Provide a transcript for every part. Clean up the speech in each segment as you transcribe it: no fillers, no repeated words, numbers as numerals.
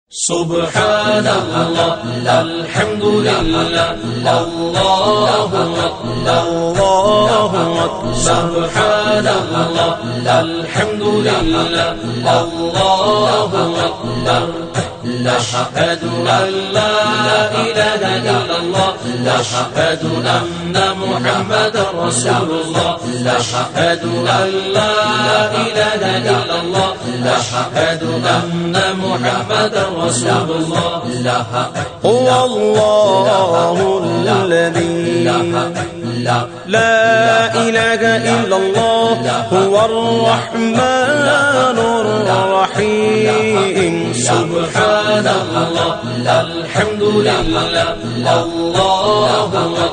سبحان الله الحمد لله الله أكبر سبحان الله الحمد لله الله أكبر أشهد أن لا إله إلا الله أشهد أن محمدا رسول الله أشهد أن لا إله إلا الله أشهد أن محمدا رسول الله هو الله الذي لا إله إلا الله هو الرحمن الرحيم سبحان الله الحمد لله الله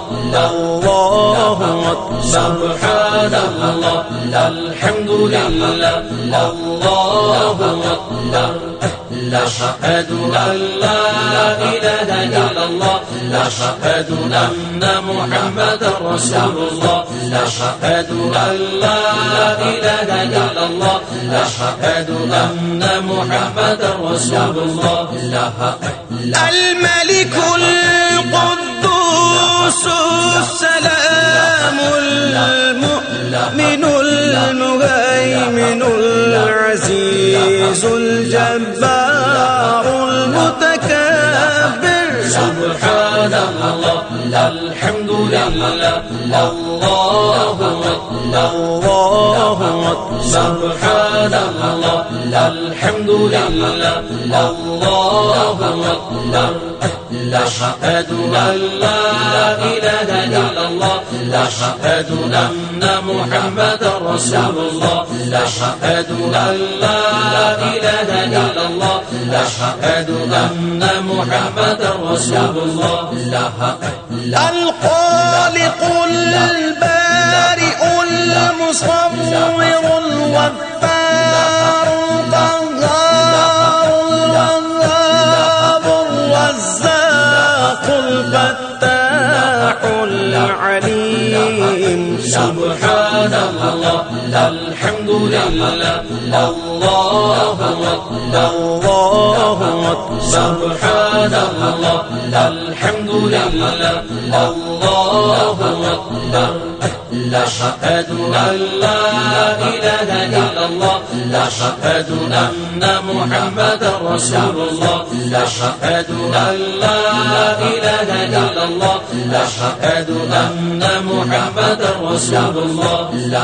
أكبر سبحان الله الحمد لله الله أكبر أشهد أن لا إله إلا الله أشهد أن محمدا رسول الله أشهد أن لا إله إلا الله أشهد أن محمدا رسول الله الملك القدوس السلام المؤمن المهيمن العزيز الجبار المتكبر سبحان الله الحمد لله الله أكبر سبحان الله الحمد لله الله أكبر أشهد أن لا إله إلا الله أشهد أن محمدا رسول الله أشهد أن لا إله إلا الله أشهد أن محمدا رسول الله الخالق البارئ المصور الغفار القهار الوهاب الرزاق الفتاح العليم سبحان الله الحمد لله الله أكبر سبحان الله الحمد لله الله أكبر أشهد أن لا إله إلا الله أشهد أن محمدا رسول الله أشهد أن لا إله إلا الله أشهد أن محمدا رسول الله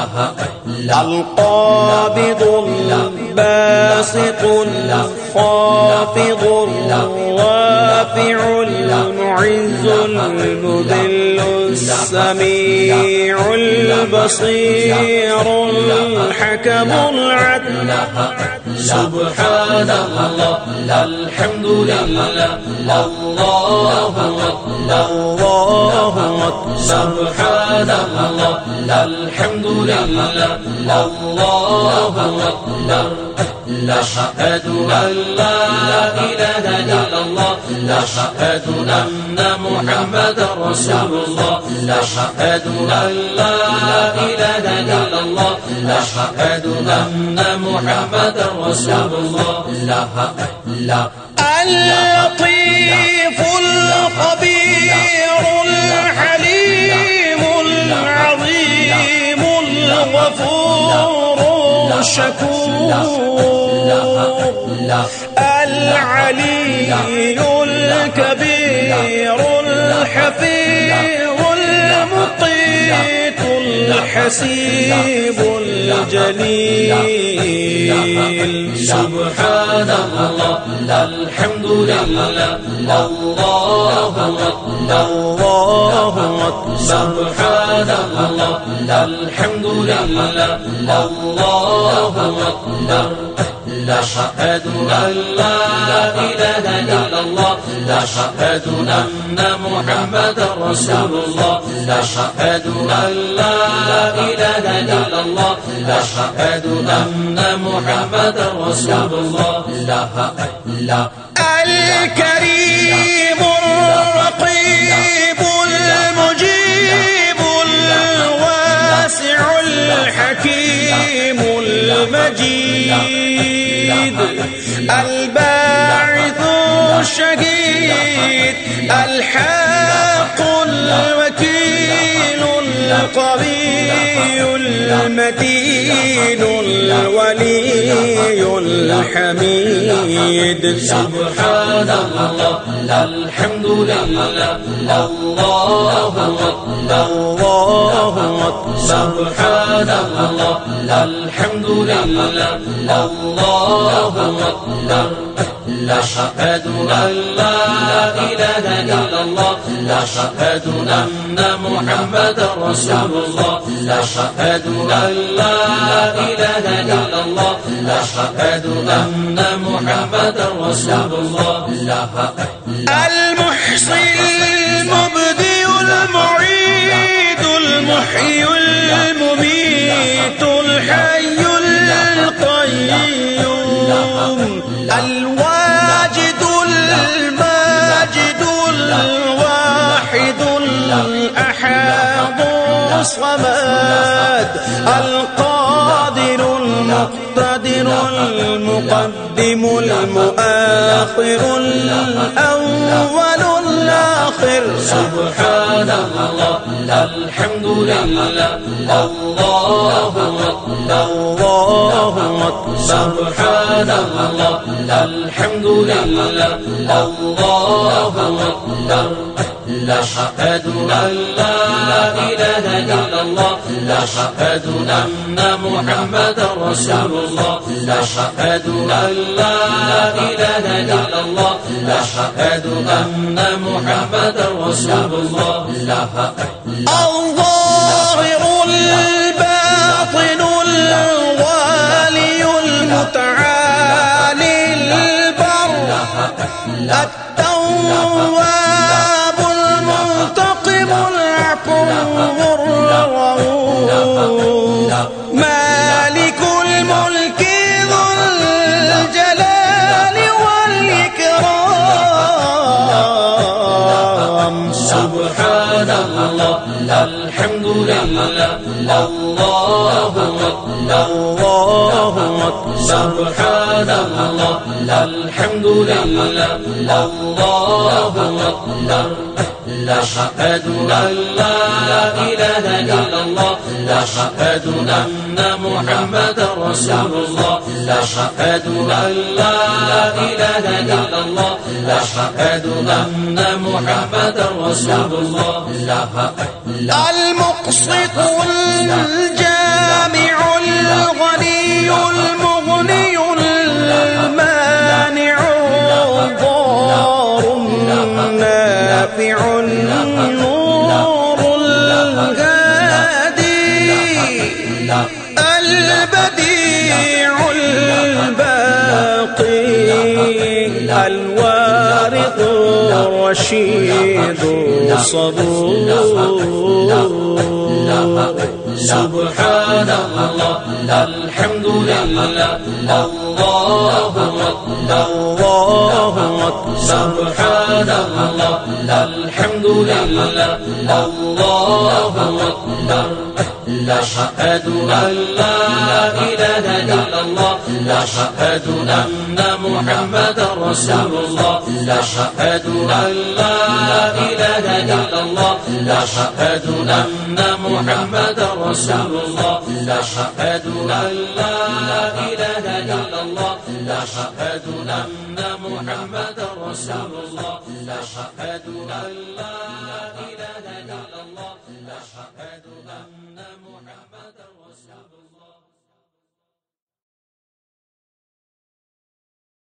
القابض الباسط الخافض الرافع المعز المذل السميع البصير الحكم العدل سبحان الله الحمد لله الله أكبر سبحان الله الحمد لله الله أكبر أشهد أن لا إله إلا الله أشهد أن محمدا رسول الله أشهد أن لا إله إلا الله أشهد أن محمدا رسول الله اللطيف الخبير الحليم العظيم الغفور الشكور العلي الكبير الحفيظ المقيت الحسيب الجليل سبحان الله الحمد لله الله أكبر سبحان الله الحمد لله الله أكبر أشهد أن لا إله إلا الله أشهد أن محمدا رسول الله أشهد أن لا إله إلا الله أشهد أن محمدا رسول الله الكريم الرقيب المجيب الواسع الحكيم المجيد الباعث الشهيد الحق الوكيل القوي المتين الولي الحميد. سبحان الله الحمد لله الله أكبر الله أكبر. سبحان الله الحمد لله الله أكبر. أشهد أن لا إله إلا الله أشهد أن محمدا رسول الله أشهد أن لا إله إلا الله أشهد أن محمدا رسول الله. المحصي المبدئ المعيد المحيي المميت الحي القيوم الواجد الماجد الواحد الأحد الصمد القادر المقتدر المقدم المؤخر الأول الآخر. سبحان الله الحمد لله الله أكبر الله أكبر. سبحان الله الحمد لله الله أكبر. أشهد أن لا إله إلا الله أشهد أن محمدا رسول الله أشهد أن لا إله إلا الله أشهد أن محمدا رسول الله. الظاهر الباطن الوالي المتعالي البر التواب المنتقم العفو الرؤوف مالك الملك ذو الجلال والإكرام. سبحان الله الحمد لله الله أكبر الله أكبر. سبحان الله الحمد لله الله أكبر. أشهد أن لا إله إلا الله أشهد أن محمدا رسول الله أشهد أن لا إله إلا الله أشهد أن محمدا رسول الله. المقسط الجامع الغني المغني المانع الضار النافع النور الهادي البديع الباقي الوارث الرشيد الصبور. سبحان الله الحمد لله الله أكبر الله أكبر. سبحان الله الحمد لله الله أكبر. أشهد أن لا إله إلا الله أشهد أن محمدا رسول الله أشهد أن لا إله إلا الله أشهد أن محمدا رسول الله أشهد أن لا إله إلا الله أشهد أن محمدا رسول الله أشهد أن لا إله إلا الله أشهد أن